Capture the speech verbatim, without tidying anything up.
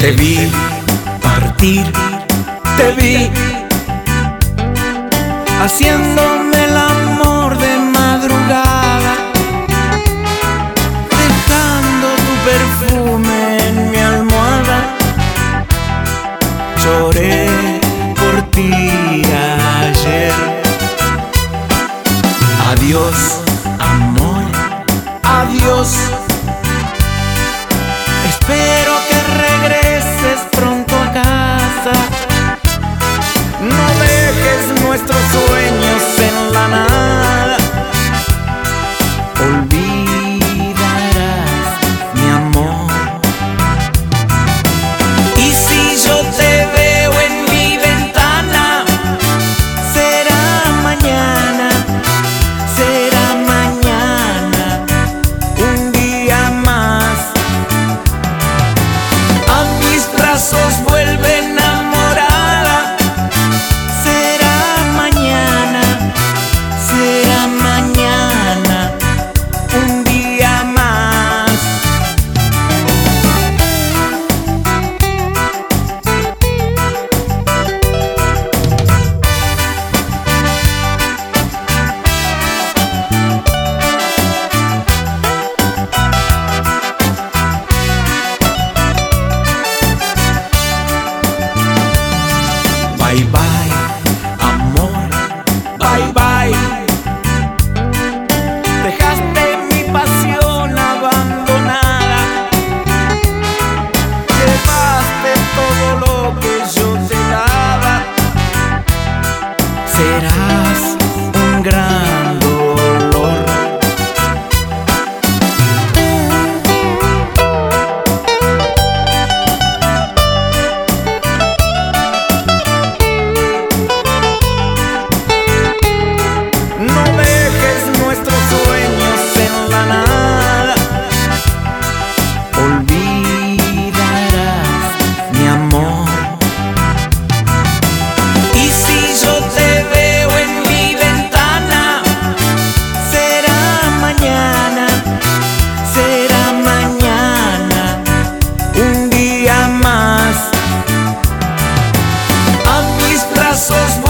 Te vi partir, te vi haciéndome el amor de madrugada, dejando tu perfume en mi almohada. Lloré por ti ayer. Adiós, amor, adiós. Espero que regreses pronto a casa. No dejes nuestros sueños en la nada. Olvidarás mi amor. Y si yo te veo en mi ventana, será mañana, será mañana, un día más. A mis brazos vuelve enamorada. Será mañana, será mañana, un día más. Bye bye, amor, bye bye. Dejaste mi pasión abandonada. Llevaste todo lo que yo te daba. Serás un gran dolor. No dejes nuestros sueños en la nada. Olvidarás mi amor. Y si yo te veo en mi ventana, será mañana, será mañana, un día más. A mis brazos